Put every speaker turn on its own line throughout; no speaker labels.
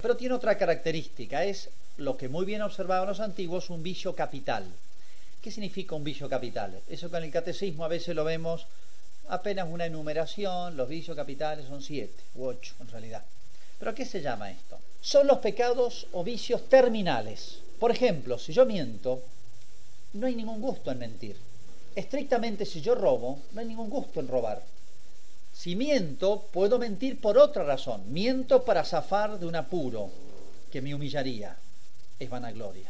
pero tiene otra característica, es lo que muy bien observaban los antiguos, un vicio capital. ¿Qué significa un vicio capital? Eso con el catecismo a veces lo vemos apenas una enumeración, los vicios capitales son 7 u 8 en realidad. ¿Pero a qué se llama esto? Son los pecados o vicios terminales. Por ejemplo, si yo miento, no hay ningún gusto en mentir. Estrictamente, si yo robo, no hay ningún gusto en robar. Si miento, puedo mentir por otra razón. Miento para zafar de un apuro que me humillaría. Es vanagloria.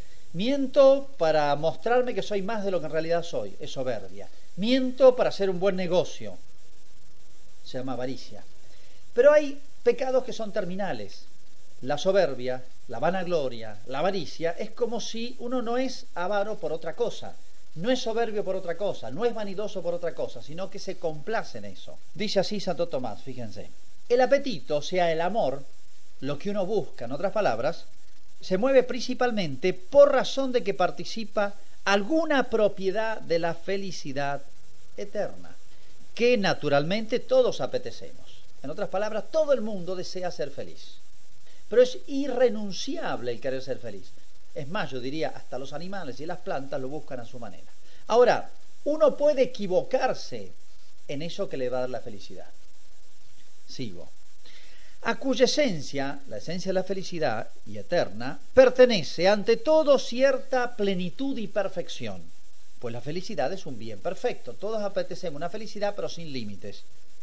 Miento para mostrarme que soy más de lo que en realidad soy. Es soberbia. Miento para hacer un buen negocio. Se llama avaricia. Pero hay pecados que son terminales. La soberbia, la vanagloria, la avaricia, es como si uno no es avaro por otra cosa. No es soberbio por otra cosa, no es vanidoso por otra cosa, sino que se complace en eso. Dice así Santo Tomás, fíjense. El apetito, o sea, el amor, lo que uno busca, en otras palabras, se mueve principalmente por razón de que participa alguna propiedad de la felicidad eterna, que naturalmente todos apetecemos. En otras palabras, todo el mundo desea ser feliz. Pero es irrenunciable el querer ser feliz. Es más, yo diría, hasta los animales y las plantas lo buscan a su manera. Ahora, uno puede equivocarse en eso que le va a dar la felicidad. Sigo. A cuya esencia, la esencia de la felicidad y eterna, pertenece ante todo cierta plenitud y perfección. Pues la felicidad es un bien perfecto. Todos apetecemos una felicidad, pero sin límites.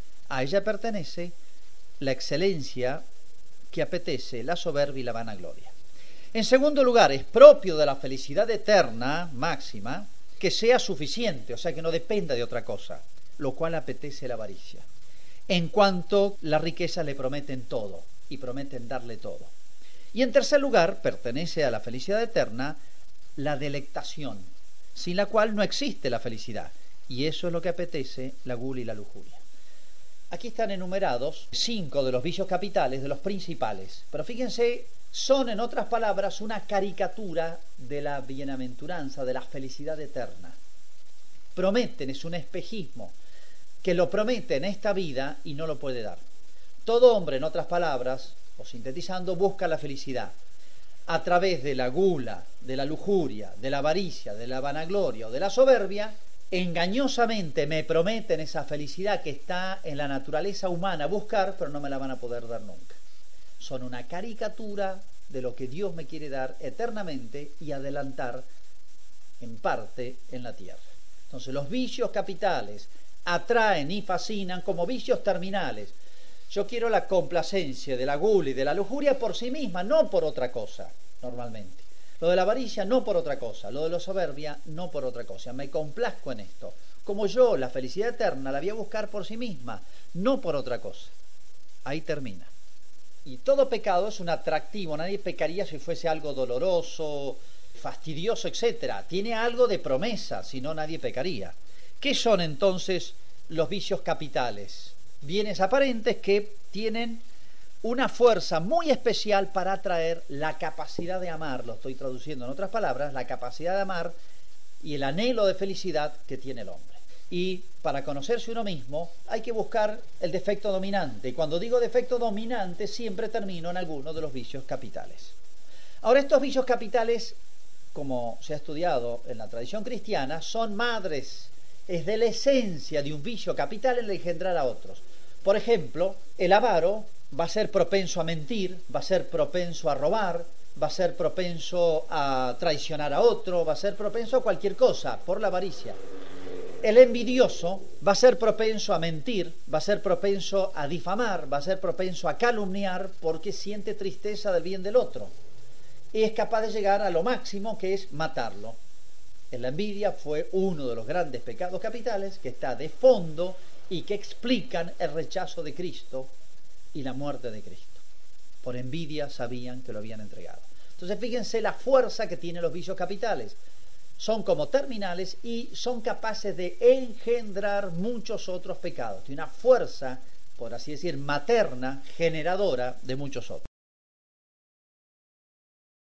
A ella pertenece la excelencia que apetece la soberbia y la vanagloria. En segundo lugar, es propio de la felicidad eterna máxima que sea suficiente, o sea, que no dependa de otra cosa, lo cual apetece la avaricia. En cuanto la riqueza le prometen todo y prometen darle todo. Y en tercer lugar, pertenece a la felicidad eterna la delectación, sin la cual no existe la felicidad. Y eso es lo que apetece la gula y la lujuria. Aquí están enumerados 5 de los vicios capitales, de los principales. Pero fíjense, son en otras palabras una caricatura de la bienaventuranza, de la felicidad eterna. Prometen, es un espejismo, que lo promete en esta vida y no lo puede dar. Todo hombre, en otras palabras, o sintetizando, busca la felicidad a través de la gula, de la lujuria, de la avaricia, de la vanagloria o de la soberbia. Engañosamente me prometen esa felicidad que está en la naturaleza humana buscar, pero no me la van a poder dar nunca. Son una caricatura de lo que Dios me quiere dar eternamente y adelantar en parte en la tierra. Entonces los vicios capitales atraen y fascinan como vicios terminales. Yo quiero la complacencia de la gula y de la lujuria por sí misma, no por otra cosa, normalmente. Lo de la avaricia no por otra cosa, lo de la soberbia no por otra cosa. Me complazco en esto. Como yo, la felicidad eterna la voy a buscar por sí misma, no por otra cosa. Ahí termina. Y todo pecado es un atractivo. Nadie pecaría si fuese algo doloroso, fastidioso, etc. Tiene algo de promesa, si no nadie pecaría. ¿Qué son entonces los vicios capitales? Bienes aparentes que tienen una fuerza muy especial para atraer la capacidad de amar, lo estoy traduciendo en otras palabras, la capacidad de amar y el anhelo de felicidad que tiene el hombre. Y para conocerse uno mismo hay que buscar el defecto dominante. Y cuando digo defecto dominante siempre termino en alguno de los vicios capitales. Ahora, estos vicios capitales, como se ha estudiado en la tradición cristiana, son madres. Es de la esencia de un vicio capital el engendrar a otros. Por ejemplo, el avaro va a ser propenso a mentir, va a ser propenso a robar, va a ser propenso a traicionar a otro, va a ser propenso a cualquier cosa por la avaricia. El envidioso va a ser propenso a mentir, va a ser propenso a difamar, va a ser propenso a calumniar porque siente tristeza del bien del otro. Y es capaz de llegar a lo máximo, que es matarlo. La envidia fue uno de los grandes pecados capitales que está de fondo y que explican el rechazo de Cristo y la muerte de Cristo. Por envidia sabían que lo habían entregado. Entonces fíjense la fuerza que tienen los vicios capitales. Son como terminales y son capaces de engendrar muchos otros pecados. Tiene una fuerza, por así decir, materna, generadora de muchos otros.